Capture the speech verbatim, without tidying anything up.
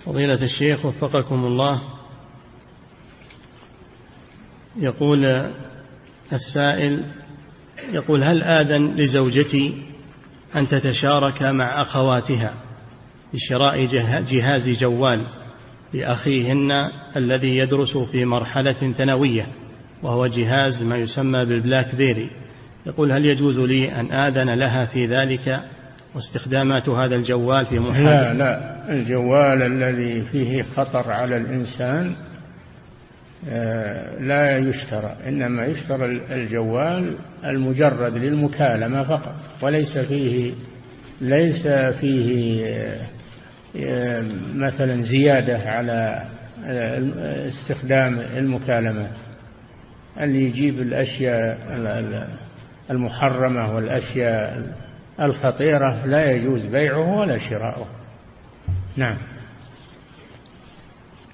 فضيلة الشيخ وفقكم الله، يقول السائل، يقول: هل آذن لزوجتي أن تتشارك مع أخواتها بشراء جهاز جوال لأخيهن الذي يدرس في مرحلة ثانوية وهو جهاز ما يسمى بالبلاك بيري؟ يقول: هل يجوز لي أن آذن لها في ذلك واستخدامات هذا الجوال في محاضرة؟ لا لا، الجوال الذي فيه خطر على الإنسان لا يشترى، إنما يشترى الجوال المجرد للمكالمة فقط، وليس فيه ليس فيه مثلا زيادة على استخدام المكالمات. اللي يجيب الأشياء المحرمة والأشياء الخطيرة لا يجوز بيعه ولا شراؤه. نعم.